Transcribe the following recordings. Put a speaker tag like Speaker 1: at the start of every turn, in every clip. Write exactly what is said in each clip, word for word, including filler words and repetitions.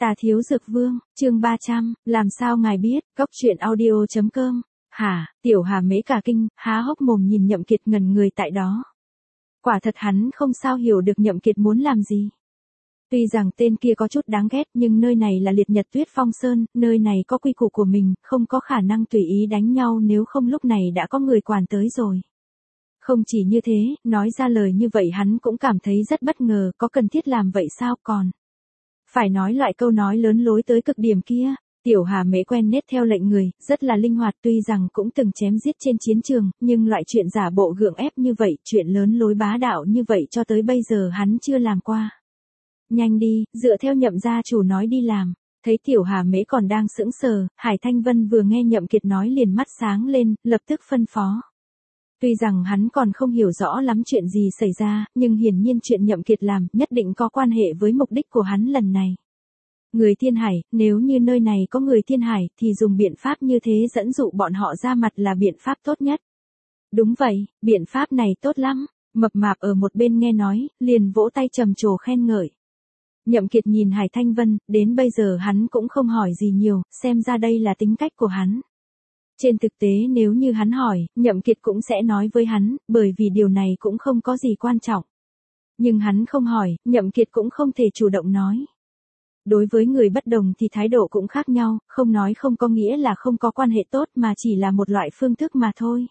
Speaker 1: Tà Thiếu Dược Vương, chương ba trăm, làm sao ngài biết, cốc truyện audio chấm com. Hả, Tiểu Hà Mễ cả kinh, há hốc mồm nhìn Nhậm Kiệt ngẩn người tại đó. Quả thật hắn không sao hiểu được Nhậm Kiệt muốn làm gì. Tuy rằng tên kia có chút đáng ghét nhưng nơi này là Liệt Nhật Tuyết Phong Sơn, nơi này có quy củ của mình, không có khả năng tùy ý đánh nhau nếu không lúc này đã có người quản tới rồi. Không chỉ như thế, nói ra lời như vậy hắn cũng cảm thấy rất bất ngờ, có cần thiết làm vậy sao còn. Phải nói loại câu nói lớn lối tới cực điểm kia, Tiểu Hà Mễ quen nết theo lệnh người, rất là linh hoạt tuy rằng cũng từng chém giết trên chiến trường, nhưng loại chuyện giả bộ gượng ép như vậy, chuyện lớn lối bá đạo như vậy cho tới bây giờ hắn chưa làm qua. Nhanh đi, dựa theo Nhậm gia chủ nói đi làm. Thấy Tiểu Hà Mễ còn đang sững sờ, Hải Thanh Vân vừa nghe Nhậm Kiệt nói liền mắt sáng lên, lập tức phân phó. Tuy rằng hắn còn không hiểu rõ lắm chuyện gì xảy ra, nhưng hiển nhiên chuyện Nhậm Kiệt làm nhất định có quan hệ với mục đích của hắn lần này. Người Thiên Hải, nếu như nơi này có người Thiên Hải thì dùng biện pháp như thế dẫn dụ bọn họ ra mặt là biện pháp tốt nhất. Đúng vậy, biện pháp này tốt lắm. Mập mạp ở một bên nghe nói, liền vỗ tay trầm trồ khen ngợi. Nhậm Kiệt nhìn Hải Thanh Vân, đến bây giờ hắn cũng không hỏi gì nhiều, xem ra đây là tính cách của hắn. Trên thực tế nếu như hắn hỏi, Nhậm Kiệt cũng sẽ nói với hắn, bởi vì điều này cũng không có gì quan trọng. Nhưng hắn không hỏi, Nhậm Kiệt cũng không thể chủ động nói. Đối với người bất đồng thì thái độ cũng khác nhau, không nói không có nghĩa là không có quan hệ tốt mà chỉ là một loại phương thức mà thôi.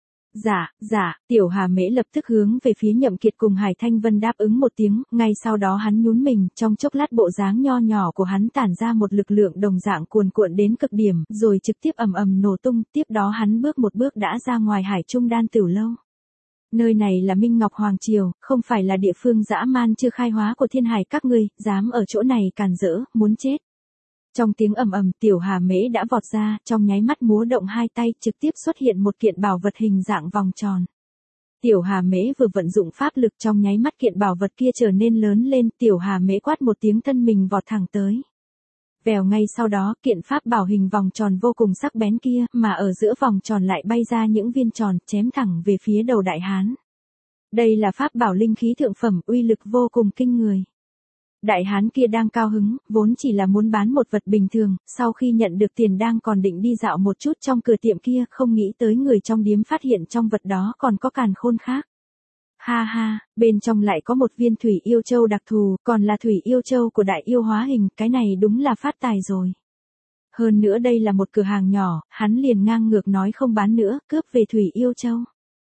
Speaker 1: Dạ, dạ, Tiểu Hà Mễ lập tức hướng về phía Nhậm Kiệt cùng Hải Thanh Vân đáp ứng một tiếng, ngay sau đó hắn nhún mình, trong chốc lát bộ dáng nho nhỏ của hắn tản ra một lực lượng đồng dạng cuồn cuộn đến cực điểm, rồi trực tiếp ầm ầm nổ tung, tiếp đó hắn bước một bước đã ra ngoài Hải Trung Đan Tửu Lâu. Nơi này là Minh Ngọc Hoàng Triều, không phải là địa phương dã man chưa khai hóa của Thiên Hải các ngươi, dám ở chỗ này càn rỡ, muốn chết. Trong tiếng ầm ầm, Tiểu Hà Mễ đã vọt ra, trong nháy mắt múa động hai tay, trực tiếp xuất hiện một kiện bảo vật hình dạng vòng tròn. Tiểu Hà Mễ vừa vận dụng pháp lực trong nháy mắt kiện bảo vật kia trở nên lớn lên, Tiểu Hà Mễ quát một tiếng thân mình vọt thẳng tới. Vèo ngay sau đó, kiện pháp bảo hình vòng tròn vô cùng sắc bén kia, mà ở giữa vòng tròn lại bay ra những viên tròn, chém thẳng về phía đầu đại hán. Đây là pháp bảo linh khí thượng phẩm, uy lực vô cùng kinh người. Đại hán kia đang cao hứng, vốn chỉ là muốn bán một vật bình thường, sau khi nhận được tiền đang còn định đi dạo một chút trong cửa tiệm kia, không nghĩ tới người trong điếm phát hiện trong vật đó còn có càn khôn khác. Ha ha, bên trong lại có một viên thủy yêu châu đặc thù, còn là thủy yêu châu của đại yêu hóa hình, cái này đúng là phát tài rồi. Hơn nữa đây là một cửa hàng nhỏ, hắn liền ngang ngược nói không bán nữa, cướp về thủy yêu châu.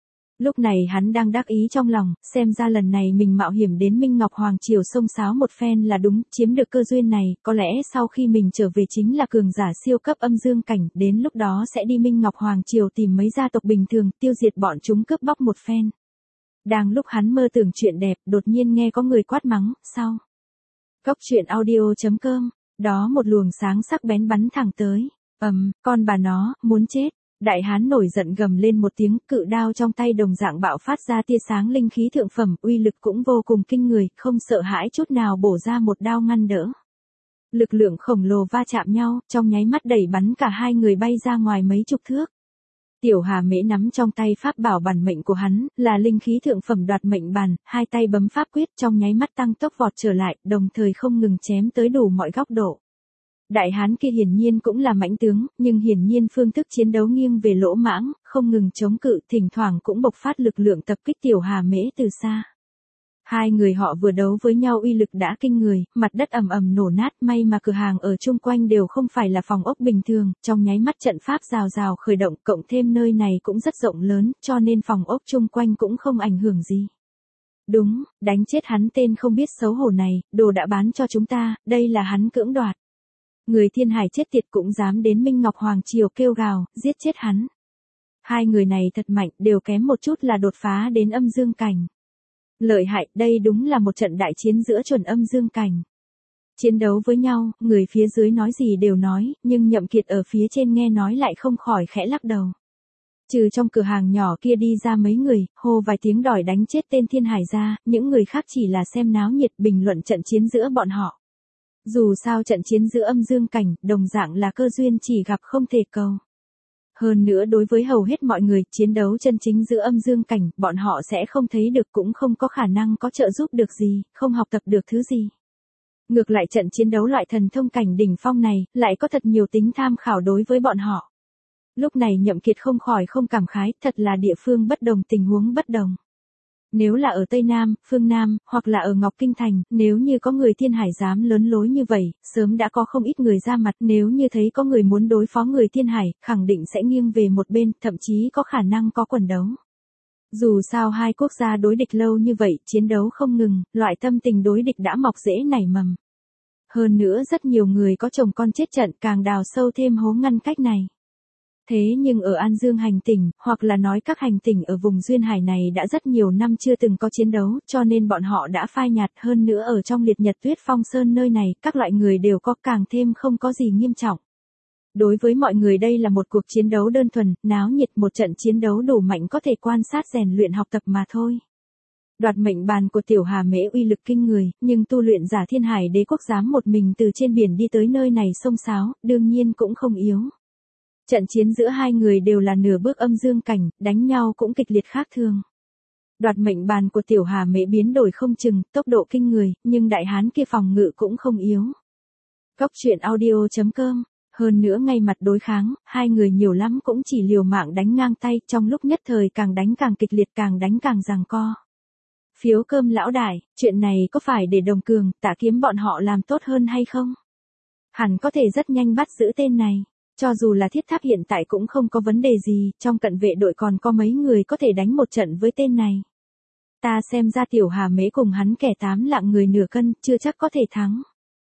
Speaker 1: Lúc này hắn đang đắc ý trong lòng, xem ra lần này mình mạo hiểm đến Minh Ngọc Hoàng Triều xông xáo một phen là đúng, chiếm được cơ duyên này, có lẽ sau khi mình trở về chính là cường giả siêu cấp âm dương cảnh, đến lúc đó sẽ đi Minh Ngọc Hoàng Triều tìm mấy gia tộc bình thường, tiêu diệt bọn chúng cướp bóc một phen. Đang lúc hắn mơ tưởng chuyện đẹp, đột nhiên nghe có người quát mắng, sau. Cốc truyện audio chấm com, đó một luồng sáng sắc bén bắn thẳng tới, ầm, con bà nó, muốn chết. Đại hán nổi giận gầm lên một tiếng, cự đao trong tay đồng dạng bạo phát ra tia sáng linh khí thượng phẩm, uy lực cũng vô cùng kinh người, không sợ hãi chút nào bổ ra một đao ngăn đỡ. Lực lượng khổng lồ va chạm nhau, trong nháy mắt đẩy bắn cả hai người bay ra ngoài mấy chục thước. Tiểu Hà Mễ nắm trong tay pháp bảo bản mệnh của hắn, là linh khí thượng phẩm đoạt mệnh bàn, hai tay bấm pháp quyết trong nháy mắt tăng tốc vọt trở lại, đồng thời không ngừng chém tới đủ mọi góc độ. Đại hán kia hiển nhiên cũng là mãnh tướng, nhưng hiển nhiên phương thức chiến đấu nghiêng về lỗ mãng, không ngừng chống cự, thỉnh thoảng cũng bộc phát lực lượng tập kích Tiểu Hà Mễ từ xa. Hai người họ vừa đấu với nhau uy lực đã kinh người, mặt đất ầm ầm nổ nát, may mà cửa hàng ở chung quanh đều không phải là phòng ốc bình thường, trong nháy mắt trận pháp rào rào khởi động, cộng thêm nơi này cũng rất rộng lớn, cho nên phòng ốc chung quanh cũng không ảnh hưởng gì. Đúng, đánh chết hắn tên không biết xấu hổ này, đồ đã bán cho chúng ta, đây là hắn cưỡng đoạt. Người Thiên Hải chết tiệt cũng dám đến Minh Ngọc Hoàng Triều kêu gào, giết chết hắn. Hai người này thật mạnh, đều kém một chút là đột phá đến âm dương cảnh. Lợi hại, đây đúng là một trận đại chiến giữa chuẩn âm dương cảnh. Chiến đấu với nhau, người phía dưới nói gì đều nói, nhưng Nhậm Kiệt ở phía trên nghe nói lại không khỏi khẽ lắc đầu. Trừ trong cửa hàng nhỏ kia đi ra mấy người, hô vài tiếng đòi đánh chết tên Thiên Hải ra, những người khác chỉ là xem náo nhiệt bình luận trận chiến giữa bọn họ. Dù sao trận chiến giữa âm dương cảnh, đồng dạng là cơ duyên chỉ gặp không thể cầu. Hơn nữa đối với hầu hết mọi người, chiến đấu chân chính giữa âm dương cảnh, bọn họ sẽ không thấy được cũng không có khả năng có trợ giúp được gì, không học tập được thứ gì. Ngược lại trận chiến đấu loại thần thông cảnh đỉnh phong này, lại có thật nhiều tính tham khảo đối với bọn họ. Lúc này Nhậm Kiệt không khỏi không cảm khái, thật là địa phương bất đồng tình huống bất đồng. Nếu là ở Tây Nam, phương Nam, hoặc là ở Ngọc Kinh Thành, nếu như có người Thiên Hải dám lớn lối như vậy, sớm đã có không ít người ra mặt, nếu như thấy có người muốn đối phó người Thiên Hải, khẳng định sẽ nghiêng về một bên, thậm chí có khả năng có quần đấu. Dù sao hai quốc gia đối địch lâu như vậy, chiến đấu không ngừng, loại tâm tình đối địch đã mọc rễ nảy mầm. Hơn nữa rất nhiều người có chồng con chết trận càng đào sâu thêm hố ngăn cách này. Thế nhưng ở An Dương hành tỉnh, hoặc là nói các hành tỉnh ở vùng Duyên Hải này đã rất nhiều năm chưa từng có chiến đấu, cho nên bọn họ đã phai nhạt hơn nữa ở trong liệt nhật tuyết phong sơn nơi này, các loại người đều có càng thêm không có gì nghiêm trọng. Đối với mọi người đây là một cuộc chiến đấu đơn thuần, náo nhiệt một trận chiến đấu đủ mạnh có thể quan sát rèn luyện học tập mà thôi. Đoạt mệnh bàn của Tiểu Hà Mễ uy lực kinh người, nhưng tu luyện giả Thiên Hải Đế quốc dám một mình từ trên biển đi tới nơi này xông xáo, đương nhiên cũng không yếu. Trận chiến giữa hai người đều là nửa bước âm dương cảnh, đánh nhau cũng kịch liệt khác thường. Đoạt mệnh bàn của Tiểu Hà Mễ biến đổi không chừng, tốc độ kinh người, nhưng đại hán kia phòng ngự cũng không yếu. Cốc truyện audio chấm com. Hơn nữa ngay mặt đối kháng, hai người nhiều lắm cũng chỉ liều mạng đánh ngang tay, trong lúc nhất thời càng đánh càng kịch liệt, càng đánh càng giằng co. Phiếu cơm lão đại, chuyện này có phải để Đồng Cường, Tạ Kiếm bọn họ làm tốt hơn hay không? Hẳn có thể rất nhanh bắt giữ tên này. Cho dù là Thiết Tháp hiện tại cũng không có vấn đề gì, trong cận vệ đội còn có mấy người có thể đánh một trận với tên này. Ta xem ra Tiểu Hà Mễ cùng hắn kẻ tám lạng người nửa cân, chưa chắc có thể thắng.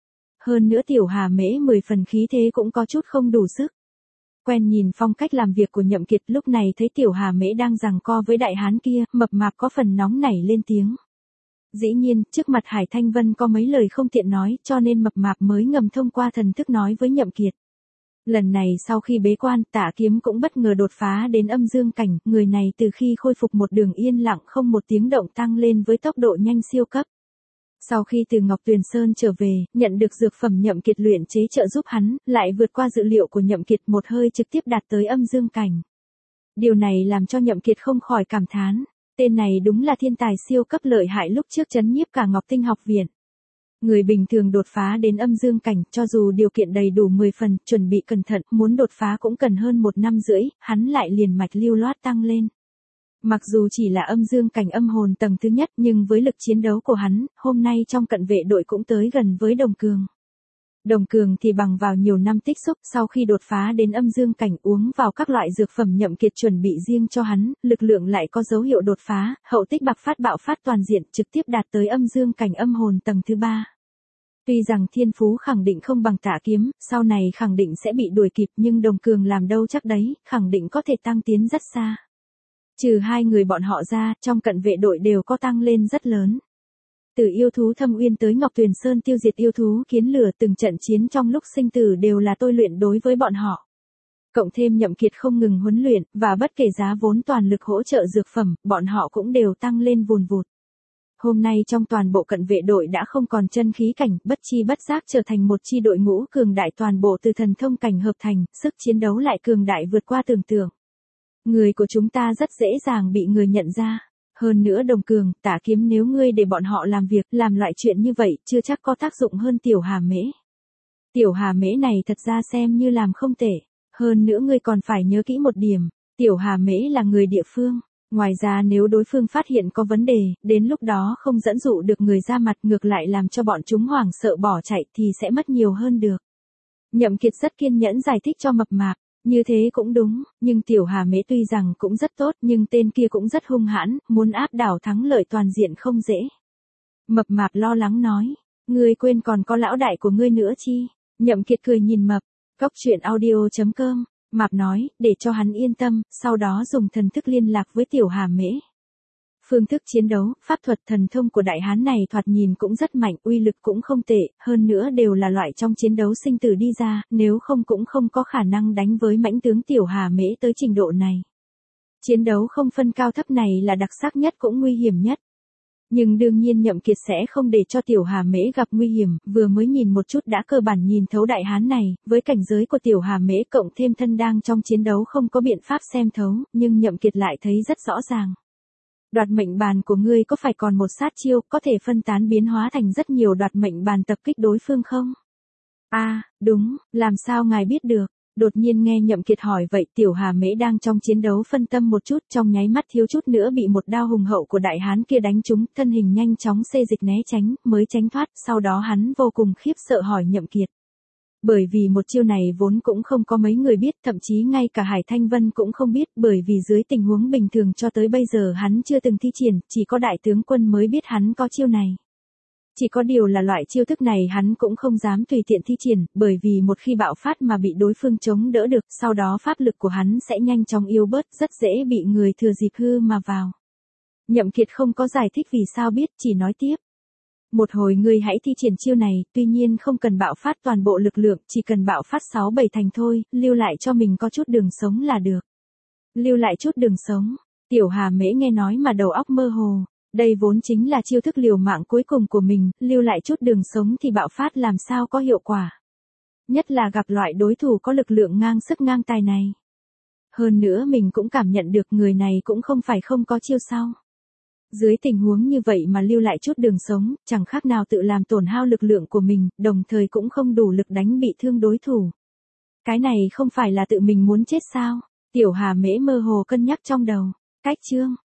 Speaker 1: Hơn nữa Tiểu Hà Mễ mười phần khí thế cũng có chút không đủ sức. Quen nhìn phong cách làm việc của Nhậm Kiệt lúc này thấy Tiểu Hà Mễ đang giằng co với đại hán kia, mập mạp có phần nóng nảy lên tiếng. Dĩ nhiên, trước mặt Hải Thanh Vân có mấy lời không tiện nói, cho nên mập mạp mới ngầm thông qua thần thức nói với Nhậm Kiệt. Lần này sau khi bế quan, Tạ Kiếm cũng bất ngờ đột phá đến âm dương cảnh, người này từ khi khôi phục một đường yên lặng không một tiếng động tăng lên với tốc độ nhanh siêu cấp. Sau khi từ Ngọc Tuyền Sơn trở về, nhận được dược phẩm Nhậm Kiệt luyện chế trợ giúp hắn, lại vượt qua dự liệu của Nhậm Kiệt một hơi trực tiếp đạt tới âm dương cảnh. Điều này làm cho Nhậm Kiệt không khỏi cảm thán, tên này đúng là thiên tài siêu cấp lợi hại lúc trước trấn nhiếp cả Ngọc Tinh học viện. Người bình thường đột phá đến âm dương cảnh, cho dù điều kiện đầy đủ mười phần, chuẩn bị cẩn thận, muốn đột phá cũng cần hơn một năm rưỡi, hắn lại liền mạch lưu loát tăng lên. Mặc dù chỉ là âm dương cảnh âm hồn tầng thứ nhất, nhưng với lực chiến đấu của hắn, hôm nay trong cận vệ đội cũng tới gần với Đồng Cường. Đồng Cường thì bằng vào nhiều năm tích xúc, sau khi đột phá đến âm dương cảnh uống vào các loại dược phẩm Nhậm Kiệt chuẩn bị riêng cho hắn, lực lượng lại có dấu hiệu đột phá, hậu tích bạc phát bạo phát toàn diện, trực tiếp đạt tới âm dương cảnh âm hồn tầng thứ ba. Tuy rằng thiên phú khẳng định không bằng Tạ Kiếm, sau này khẳng định sẽ bị đuổi kịp, nhưng Đồng Cường làm đâu chắc đấy, khẳng định có thể tăng tiến rất xa. Trừ hai người bọn họ ra, trong cận vệ đội đều có tăng lên rất lớn. Từ yêu thú Thâm Uyên tới Ngọc Tuyền Sơn tiêu diệt yêu thú Kiến Lửa, từng trận chiến trong lúc sinh tử đều là tôi luyện đối với bọn họ. Cộng thêm Nhậm Kiệt không ngừng huấn luyện, và bất kể giá vốn toàn lực hỗ trợ dược phẩm, bọn họ cũng đều tăng lên vùn vụt. Hôm nay trong toàn bộ cận vệ đội đã không còn chân khí cảnh, bất chi bất giác trở thành một chi đội ngũ cường đại toàn bộ từ thần thông cảnh hợp thành, sức chiến đấu lại cường đại vượt qua tưởng tượng. Người của chúng ta rất dễ dàng bị người nhận ra. Hơn nữa Đồng Cường, Tạ Kiếm nếu ngươi để bọn họ làm việc, làm loại chuyện như vậy, chưa chắc có tác dụng hơn Tiểu Hà Mễ. Tiểu Hà Mễ này thật ra xem như làm không tệ. Hơn nữa ngươi còn phải nhớ kỹ một điểm, Tiểu Hà Mễ là người địa phương. Ngoài ra nếu đối phương phát hiện có vấn đề, đến lúc đó không dẫn dụ được người ra mặt, ngược lại làm cho bọn chúng hoảng sợ bỏ chạy thì sẽ mất nhiều hơn được. Nhậm Kiệt rất kiên nhẫn giải thích cho mập mạp. Như thế cũng đúng, nhưng Tiểu Hà Mễ tuy rằng cũng rất tốt, nhưng tên kia cũng rất hung hãn, muốn áp đảo thắng lợi toàn diện không dễ. Mập mạp lo lắng nói, ngươi quên còn có lão đại của ngươi nữa chi? Nhậm Kiệt cười nhìn mập. Cốc truyện audio chấm com. Mạp nói, để cho hắn yên tâm, sau đó dùng thần thức liên lạc với Tiểu Hà Mễ. Phương thức chiến đấu, pháp thuật thần thông của đại hán này thoạt nhìn cũng rất mạnh, uy lực cũng không tệ, hơn nữa đều là loại trong chiến đấu sinh tử đi ra, nếu không cũng không có khả năng đánh với mãnh tướng Tiểu Hà Mễ tới trình độ này. Chiến đấu không phân cao thấp này là đặc sắc nhất cũng nguy hiểm nhất. Nhưng đương nhiên Nhậm Kiệt sẽ không để cho Tiểu Hà Mễ gặp nguy hiểm, vừa mới nhìn một chút đã cơ bản nhìn thấu đại hán này, với cảnh giới của Tiểu Hà Mễ cộng thêm thân đang trong chiến đấu không có biện pháp xem thấu, nhưng Nhậm Kiệt lại thấy rất rõ ràng. Đoạt mệnh bàn của ngươi có phải còn một sát chiêu, có thể phân tán biến hóa thành rất nhiều đoạt mệnh bàn tập kích đối phương không? A, à, đúng, làm sao ngài biết được? Đột nhiên nghe Nhậm Kiệt hỏi vậy, Tiểu Hà Mễ đang trong chiến đấu phân tâm một chút, trong nháy mắt thiếu chút nữa bị một đao hùng hậu của đại hán kia đánh trúng, thân hình nhanh chóng xê dịch né tránh, mới tránh thoát, sau đó hắn vô cùng khiếp sợ hỏi Nhậm Kiệt. Bởi vì một chiêu này vốn cũng không có mấy người biết, thậm chí ngay cả Hải Thanh Vân cũng không biết, bởi vì dưới tình huống bình thường cho tới bây giờ hắn chưa từng thi triển, chỉ có đại tướng quân mới biết hắn có chiêu này. Chỉ có điều là loại chiêu thức này hắn cũng không dám tùy tiện thi triển, bởi vì một khi bạo phát mà bị đối phương chống đỡ được, sau đó pháp lực của hắn sẽ nhanh chóng yếu bớt, rất dễ bị người thừa dịp hư mà vào. Nhậm Kiệt không có giải thích vì sao biết, chỉ nói tiếp. Một hồi ngươi hãy thi triển chiêu này, tuy nhiên không cần bạo phát toàn bộ lực lượng, chỉ cần bạo phát sáu bảy thành thôi, lưu lại cho mình có chút đường sống là được. Lưu lại chút đường sống, Tiểu Hà Mễ nghe nói mà đầu óc mơ hồ. Đây vốn chính là chiêu thức liều mạng cuối cùng của mình, lưu lại chút đường sống thì bạo phát làm sao có hiệu quả. Nhất là gặp loại đối thủ có lực lượng ngang sức ngang tài này. Hơn nữa mình cũng cảm nhận được người này cũng không phải không có chiêu sau. Dưới tình huống như vậy mà lưu lại chút đường sống, chẳng khác nào tự làm tổn hao lực lượng của mình, đồng thời cũng không đủ lực đánh bị thương đối thủ. Cái này không phải là tự mình muốn chết sao? Tiểu Hà Mễ mơ hồ cân nhắc trong đầu. Cách chương